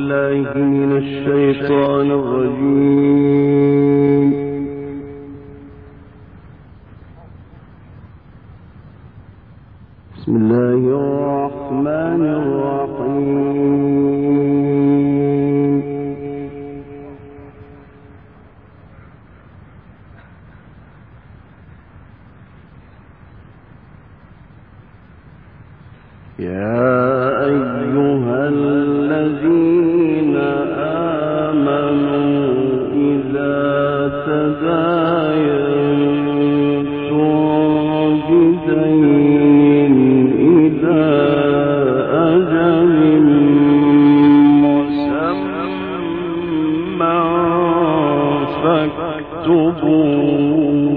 الشيطان الرجيم. بسم الله الرحمن الرحيم. يا أيها الذين آمنوا إذا تداينتم بدين إلى أجل مسمى فاكتبوه.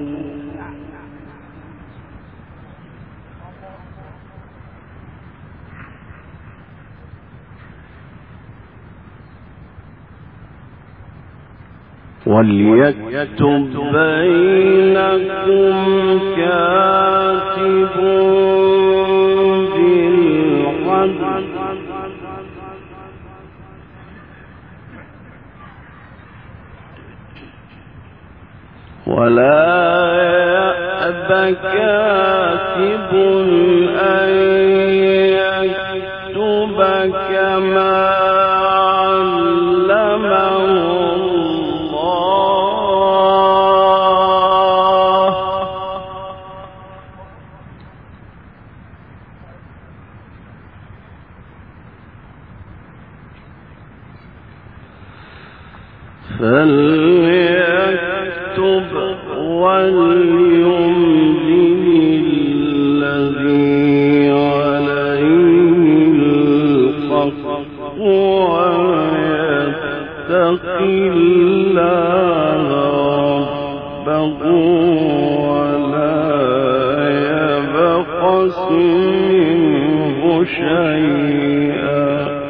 وليكتب بينكم كاتب بالعدل ولا يأب كاتب أن يكتب كما فليكتب وليملل الذي عليه الحق ويتق الله ربه ولا يبخس منه شيئا.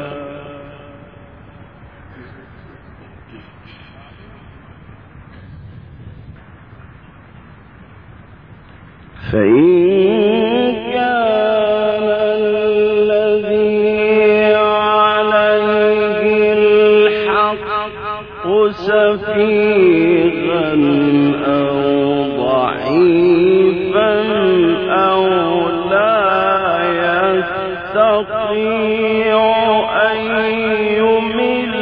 فإن كان الذي عليه الحق سفيها أو ضعيفا أو لا يستطيع أن يمل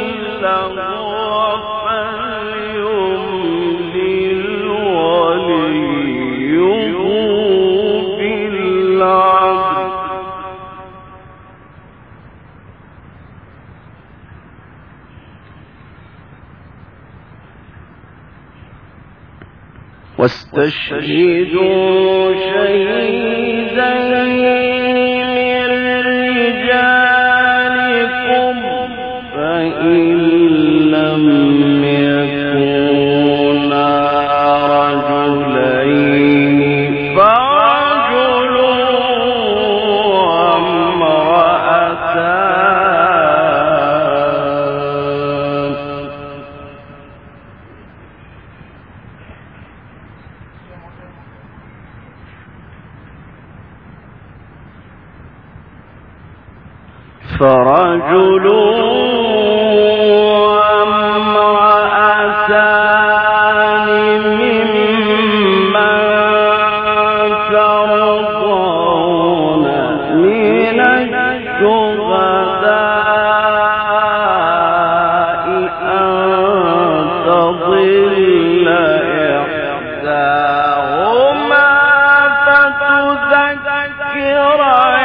واستشهدوا شهيدين من رجالكم فإن لم يكونا رجلين فرجل وامرأتان. فرجل وامرأتان ممن ترضون من الشهداء أن تضل إحداهما فتذكر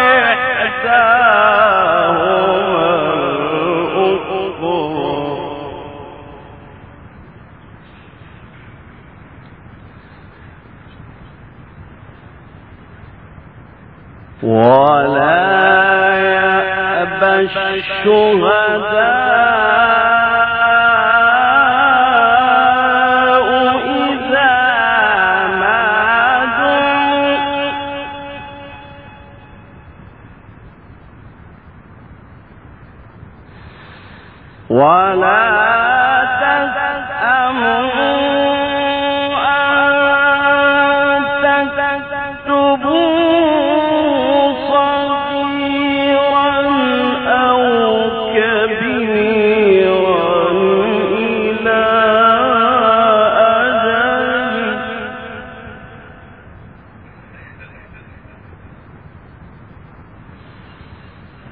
ولا يأبى الشهداء إذا ما دعوا ولا تسأموا أن تكتبوا صغيرا أو كبيرا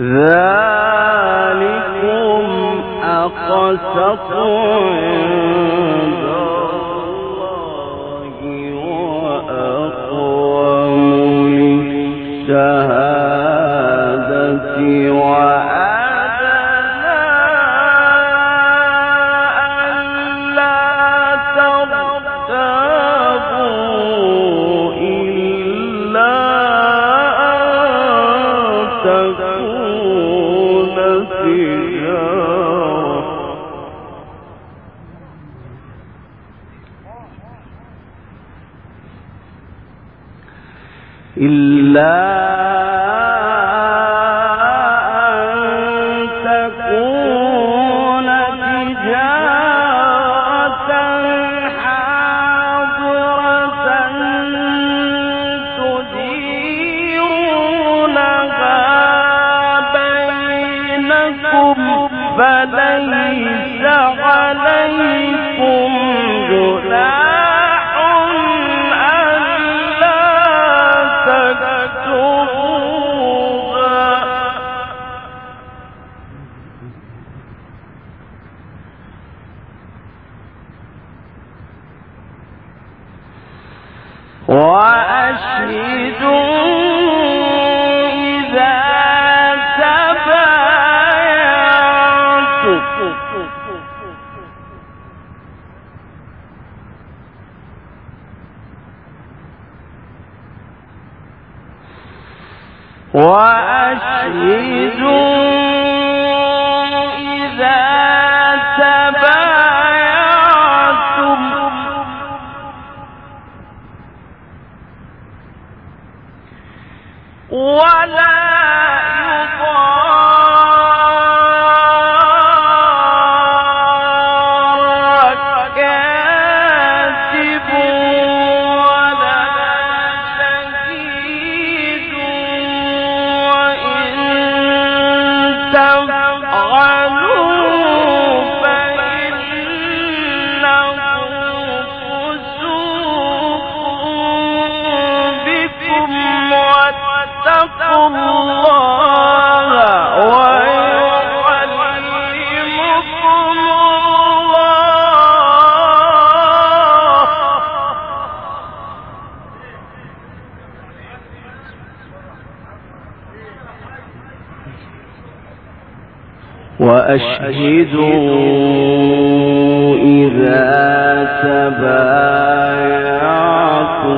ذلكم أقسط عند الله وأقوم للشهادة وأدنى ألا ترتابوا إلا تكون تجارة إلا أن تكون تجارة حاضرة تديرونها بينكم فليس عليكم جناح ألا تكتبوها وأشهدوا إذا تبايعتم ولا يضار كاتب ولا شهيد وإن تفعلوا فإنه فسوق بكم واتقوا الله ويعلمكم الله وأشهدوا إذا تبايعتم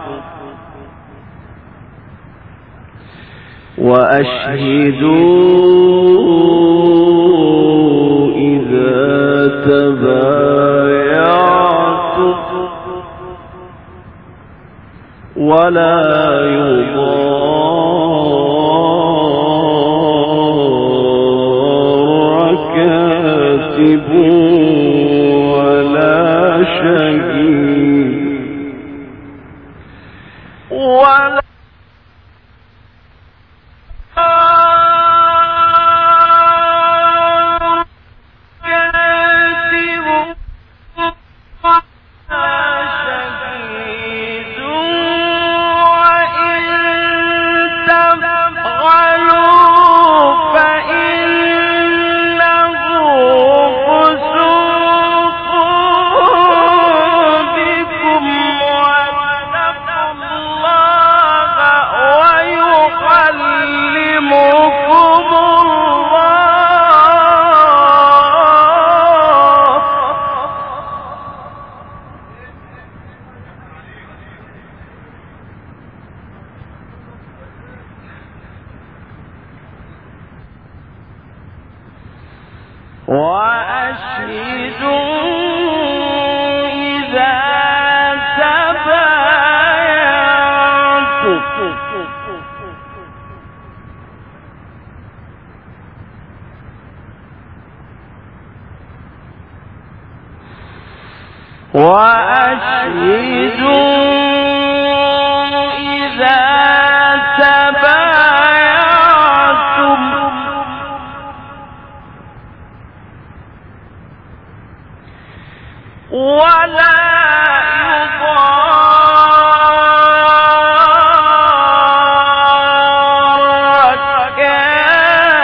وأشهدوا إذا تبايعتم ولا يضار كاتب ولا شهيد ولا يضار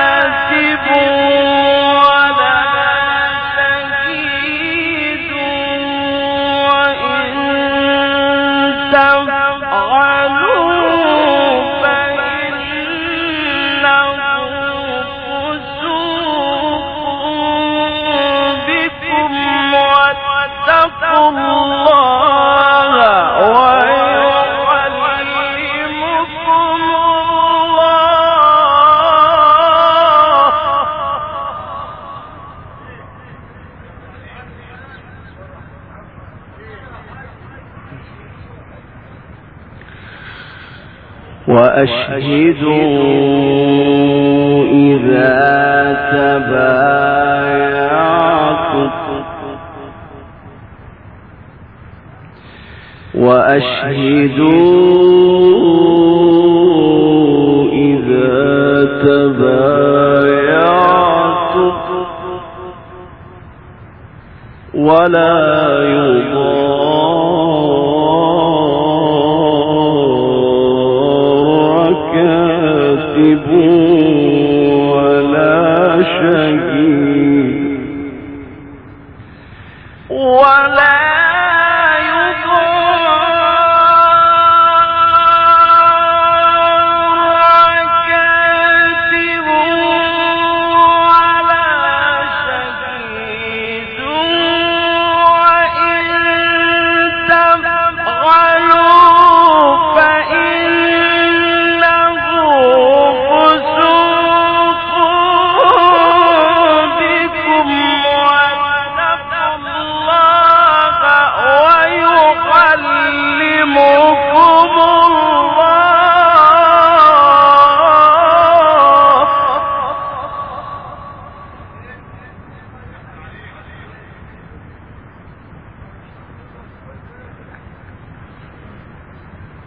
وأشهدوا إذا تبايعتم ولا